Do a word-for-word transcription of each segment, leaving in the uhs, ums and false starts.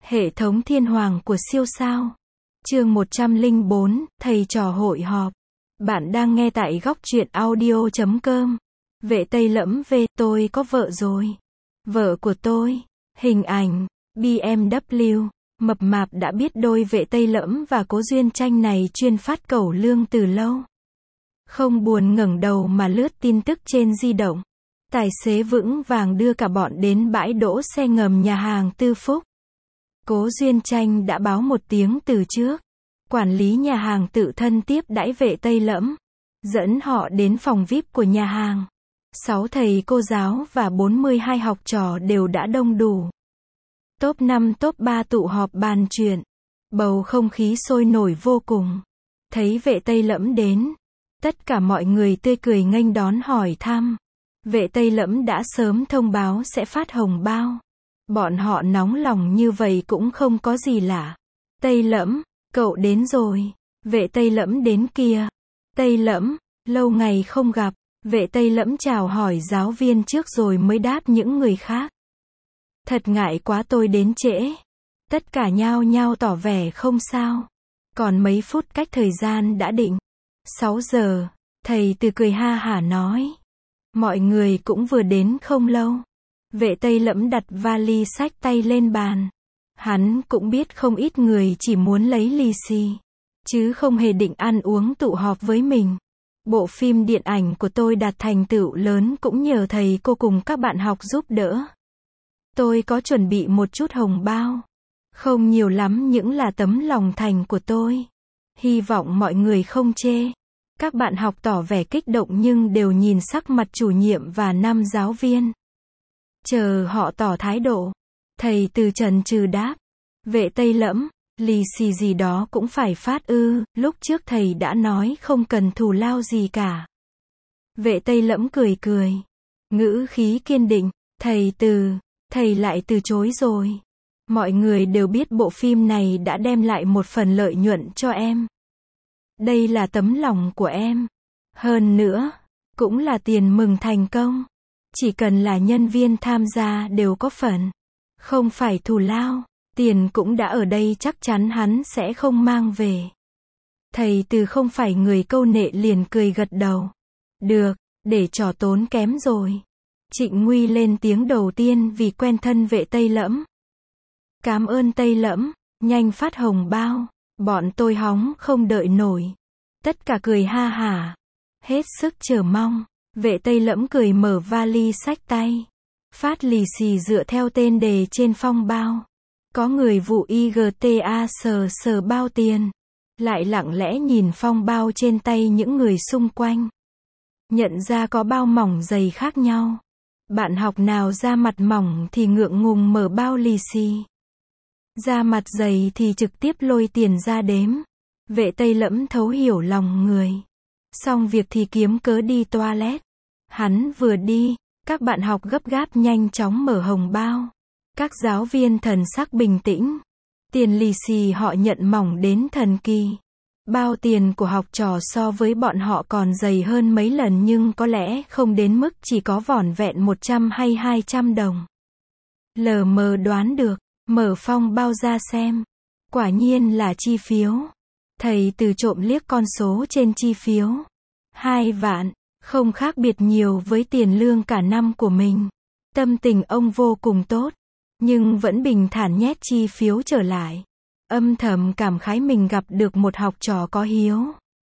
Hệ thống thiên hoàng của siêu sao. Chương một trăm lẻ bốn, thầy trò hội họp. Bạn đang nghe tại góc truyện audio chấm com. Vệ Tây Lẫm về, tôi có vợ rồi. Vợ của tôi. Hình ảnh. bê em vê. Mập mạp đã biết đôi Vệ Tây Lẫm và Cố Duyên Tranh này chuyên phát cẩu lương từ lâu. Không buồn ngẩng đầu mà lướt tin tức trên di động. Tài xế vững vàng đưa cả bọn đến bãi đỗ xe ngầm nhà hàng Tư Phúc. Cố Duyên Tranh đã báo một tiếng từ trước. Quản lý nhà hàng tự thân tiếp đãi Vệ Tây Lẫm, dẫn họ đến phòng vi ai pi của nhà hàng. Sáu thầy cô giáo và bốn mươi hai học trò đều đã đông đủ. Top năm top ba tụ họp bàn chuyện. Bầu không khí sôi nổi vô cùng. Thấy Vệ Tây Lẫm đến, tất cả mọi người tươi cười nghênh đón hỏi thăm. Vệ Tây Lẫm đã sớm thông báo sẽ phát hồng bao. Bọn họ nóng lòng như vậy cũng không có gì lạ. Tây Lẫm, cậu đến rồi. Vệ Tây Lẫm đến kìa. Tây Lẫm, lâu ngày không gặp. Vệ Tây Lẫm chào hỏi giáo viên trước rồi mới đáp những người khác. Thật ngại quá tôi đến trễ. Tất cả nhao nhao tỏ vẻ không sao. Còn mấy phút cách thời gian đã định. sáu giờ, thầy Từ cười ha hả nói. Mọi người cũng vừa đến không lâu. Vệ Tây Lẫm đặt vali xách tay lên bàn. Hắn cũng biết không ít người chỉ muốn lấy lì xì, chứ không hề định ăn uống tụ họp với mình. Bộ phim điện ảnh của tôi đạt thành tựu lớn cũng nhờ thầy cô cùng các bạn học giúp đỡ. Tôi có chuẩn bị một chút hồng bao. Không nhiều lắm những là tấm lòng thành của tôi. Hy vọng mọi người không chê. Các bạn học tỏ vẻ kích động nhưng đều nhìn sắc mặt chủ nhiệm và nam giáo viên. Chờ họ tỏ thái độ. Thầy Từ chần chừ đáp. Vệ Tây Lẫm, lì xì gì đó cũng phải phát ư, lúc trước thầy đã nói không cần thù lao gì cả. Vệ Tây Lẫm cười cười. Ngữ khí kiên định. Thầy Từ, thầy lại từ chối rồi. Mọi người đều biết bộ phim này đã đem lại một phần lợi nhuận cho em. Đây là tấm lòng của em. Hơn nữa, cũng là tiền mừng thành công. Chỉ cần là nhân viên tham gia đều có phần. Không phải thù lao, tiền cũng đã ở đây chắc chắn hắn sẽ không mang về. Thầy Từ không phải người câu nệ liền cười gật đầu. Được, để trò tốn kém rồi. Trịnh Nguy lên tiếng đầu tiên vì quen thân Vệ Tây Lẫm. Cảm ơn Tây Lẫm, nhanh phát hồng bao. Bọn tôi hóng không đợi nổi. Tất cả cười ha hả. Hết sức chờ mong. Vệ Tây Lẫm cười mở vali xách tay. Phát lì xì dựa theo tên đề trên phong bao. Có người vụ i giê tê a sờ sờ bao tiền. Lại lặng lẽ nhìn phong bao trên tay những người xung quanh. Nhận ra có bao mỏng dày khác nhau. Bạn học nào da mặt mỏng thì ngượng ngùng mở bao lì xì. Da mặt dày thì trực tiếp lôi tiền ra đếm. Vệ Tây Lẫm thấu hiểu lòng người. Xong việc thì kiếm cớ đi toilet. Hắn vừa đi, các bạn học gấp gáp nhanh chóng mở hồng bao. Các giáo viên thần sắc bình tĩnh. Tiền lì xì họ nhận mỏng đến thần kỳ. Bao tiền của học trò so với bọn họ còn dày hơn mấy lần nhưng có lẽ không đến mức chỉ có vỏn vẹn một trăm hay hai trăm đồng. Lờ mờ đoán được, mở phong bao ra xem. Quả nhiên là chi phiếu. Thầy Từ trộm liếc con số trên chi phiếu. Hai vạn, không khác biệt nhiều với tiền lương cả năm của mình. Tâm tình ông vô cùng tốt, nhưng vẫn bình thản nhét chi phiếu trở lại. Âm thầm cảm khái mình gặp được một học trò có hiếu.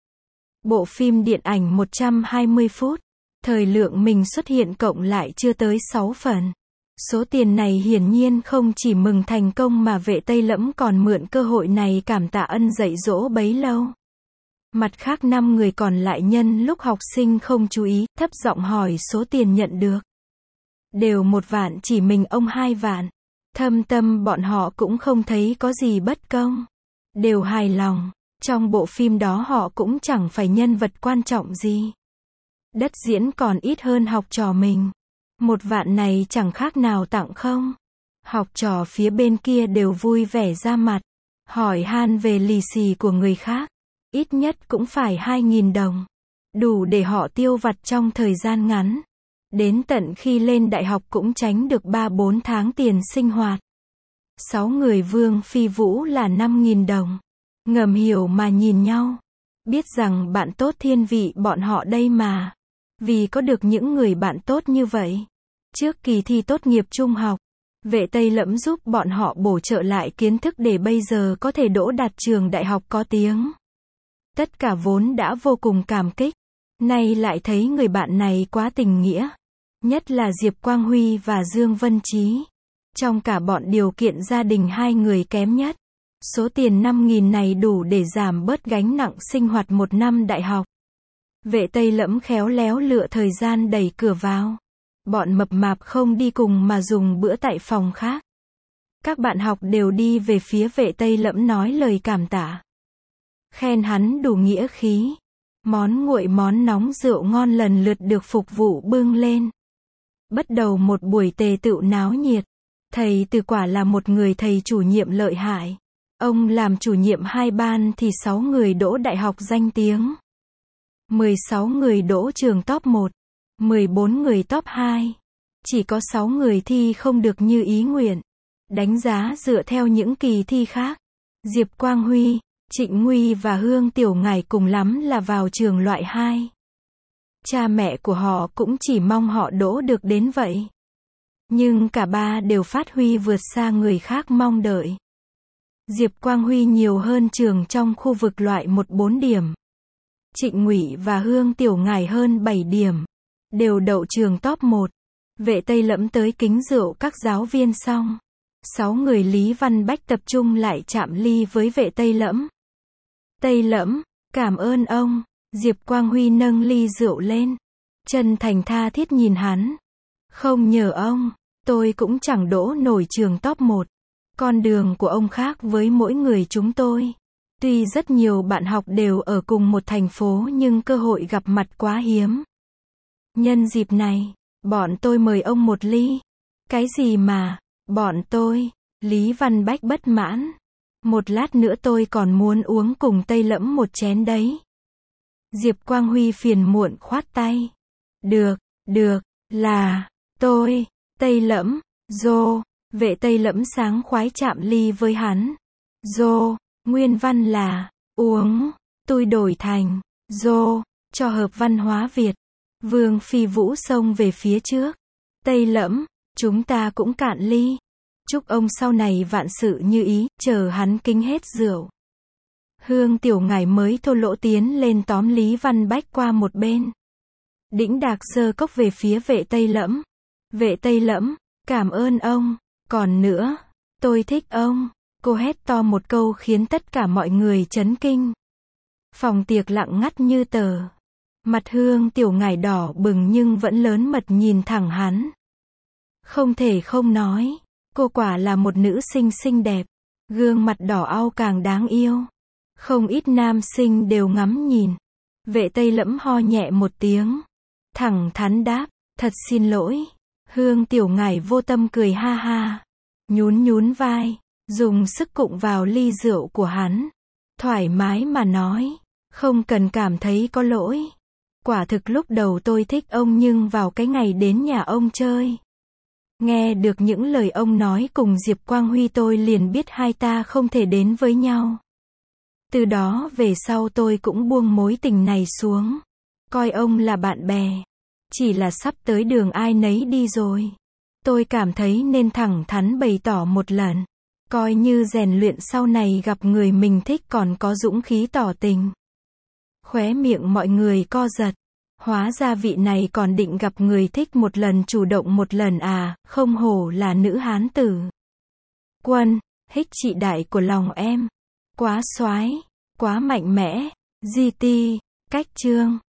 Bộ phim điện ảnh một trăm hai mươi phút, thời lượng mình xuất hiện cộng lại chưa tới sáu phần. Số tiền này hiển nhiên không chỉ mừng thành công mà Vệ Tây Lẫm còn mượn cơ hội này cảm tạ ân dạy dỗ bấy lâu. Mặt khác năm người còn lại nhân lúc học sinh không chú ý, thấp giọng hỏi số tiền nhận được. Đều một vạn, chỉ mình ông hai vạn. Thâm tâm bọn họ cũng không thấy có gì bất công. Đều hài lòng. Trong bộ phim đó họ cũng chẳng phải nhân vật quan trọng gì. Đất diễn còn ít hơn học trò mình. Một vạn này chẳng khác nào tặng không. Học trò phía bên kia đều vui vẻ ra mặt. Hỏi han về lì xì của người khác. Ít nhất cũng phải hai nghìn đồng. Đủ để họ tiêu vặt trong thời gian ngắn. Đến tận khi lên đại học cũng tránh được ba bốn tháng tiền sinh hoạt. Sáu người Vương Phi Vũ là năm nghìn đồng. Ngầm hiểu mà nhìn nhau. Biết rằng bạn tốt thiên vị bọn họ đây mà. Vì có được những người bạn tốt như vậy. Trước kỳ thi tốt nghiệp trung học, Vệ Tây Lẫm giúp bọn họ bổ trợ lại kiến thức để bây giờ có thể đỗ đạt trường đại học có tiếng. Tất cả vốn đã vô cùng cảm kích. Nay lại thấy người bạn này quá tình nghĩa. Nhất là Diệp Quang Huy và Dương Vân Chí. Trong cả bọn điều kiện gia đình hai người kém nhất. Số tiền năm nghìn này đủ để giảm bớt gánh nặng sinh hoạt một năm đại học. Vệ Tây Lẫm khéo léo lựa thời gian đẩy cửa vào. Bọn mập mạp không đi cùng mà dùng bữa tại phòng khác. Các bạn học đều đi về phía Vệ Tây Lẫm nói lời cảm tạ. Khen hắn đủ nghĩa khí. Món nguội món nóng rượu ngon lần lượt được phục vụ bưng lên. Bắt đầu một buổi tề tựu náo nhiệt. Thầy Từ quả là một người thầy chủ nhiệm lợi hại. Ông làm chủ nhiệm hai ban thì sáu người đỗ đại học danh tiếng. mười sáu người đỗ trường top một. mười bốn người top hai. Chỉ có sáu người thi không được như ý nguyện. Đánh giá dựa theo những kỳ thi khác. Diệp Quang Huy, Trịnh Nguy và Hương Tiểu Ngải cùng lắm là vào trường loại hai. Cha mẹ của họ cũng chỉ mong họ đỗ được đến vậy. Nhưng cả ba đều phát huy vượt xa người khác mong đợi. Diệp Quang Huy nhiều hơn trường trong khu vực loại một bốn điểm. Trịnh Ngụy và Hương Tiểu Ngải hơn bảy điểm. Đều đậu trường top một. Vệ Tây Lẫm tới kính rượu các giáo viên xong. Sáu người Lý Văn Bách tập trung lại chạm ly với Vệ Tây Lẫm. Tây Lẫm, cảm ơn ông. Diệp Quang Huy nâng ly rượu lên. Chân thành tha thiết nhìn hắn. Không nhờ ông, tôi cũng chẳng đỗ nổi trường top một. Con đường của ông khác với mỗi người chúng tôi. Tuy rất nhiều bạn học đều ở cùng một thành phố nhưng cơ hội gặp mặt quá hiếm. Nhân dịp này, bọn tôi mời ông một ly. Cái gì mà, bọn tôi, Lý Văn Bách bất mãn. Một lát nữa tôi còn muốn uống cùng Tây Lẫm một chén đấy. Diệp Quang Huy phiền muộn khoát tay. Được, được, là, tôi, Tây Lẫm, dô. Vệ Tây Lẫm sáng khoái chạm ly với hắn. Dô, nguyên văn là, uống, tôi đổi thành, dô, cho hợp văn hóa Việt. Vương Phi Vũ xông về phía trước. Tây Lẫm, chúng ta cũng cạn ly. Chúc ông sau này vạn sự như ý, chờ hắn kính hết rượu. Hương Tiểu Ngải mới thô lỗ tiến lên tóm Lý Văn Bách qua một bên. Đĩnh đạc giơ cốc về phía Vệ Tây Lẫm. Vệ Tây Lẫm, cảm ơn ông. Còn nữa, tôi thích ông. Cô hét to một câu khiến tất cả mọi người chấn kinh. Phòng tiệc lặng ngắt như tờ. Mặt Hương Tiểu Ngải đỏ bừng nhưng vẫn lớn mật nhìn thẳng hắn. Không thể không nói, cô quả là một nữ sinh xinh đẹp. Gương mặt đỏ au càng đáng yêu. Không ít nam sinh đều ngắm nhìn. Vệ Tây Lẫm ho nhẹ một tiếng. Thẳng thắn đáp, thật xin lỗi. Hương Tiểu Ngải vô tâm cười ha ha. Nhún nhún vai, dùng sức cụng vào ly rượu của hắn. Thoải mái mà nói, không cần cảm thấy có lỗi. Quả thực lúc đầu tôi thích ông nhưng vào cái ngày đến nhà ông chơi. Nghe được những lời ông nói cùng Diệp Quang Huy tôi liền biết hai ta không thể đến với nhau. Từ đó về sau tôi cũng buông mối tình này xuống. Coi ông là bạn bè. Chỉ là sắp tới đường ai nấy đi rồi. Tôi cảm thấy nên thẳng thắn bày tỏ một lần. Coi như rèn luyện sau này gặp người mình thích còn có dũng khí tỏ tình. Khóe miệng mọi người co giật. Hóa ra vị này còn định gặp người thích một lần chủ động một lần à, không hổ là nữ hán tử. Quân, hích chị đại của lòng em. Quá soái, quá mạnh mẽ. giê tê, cách chương.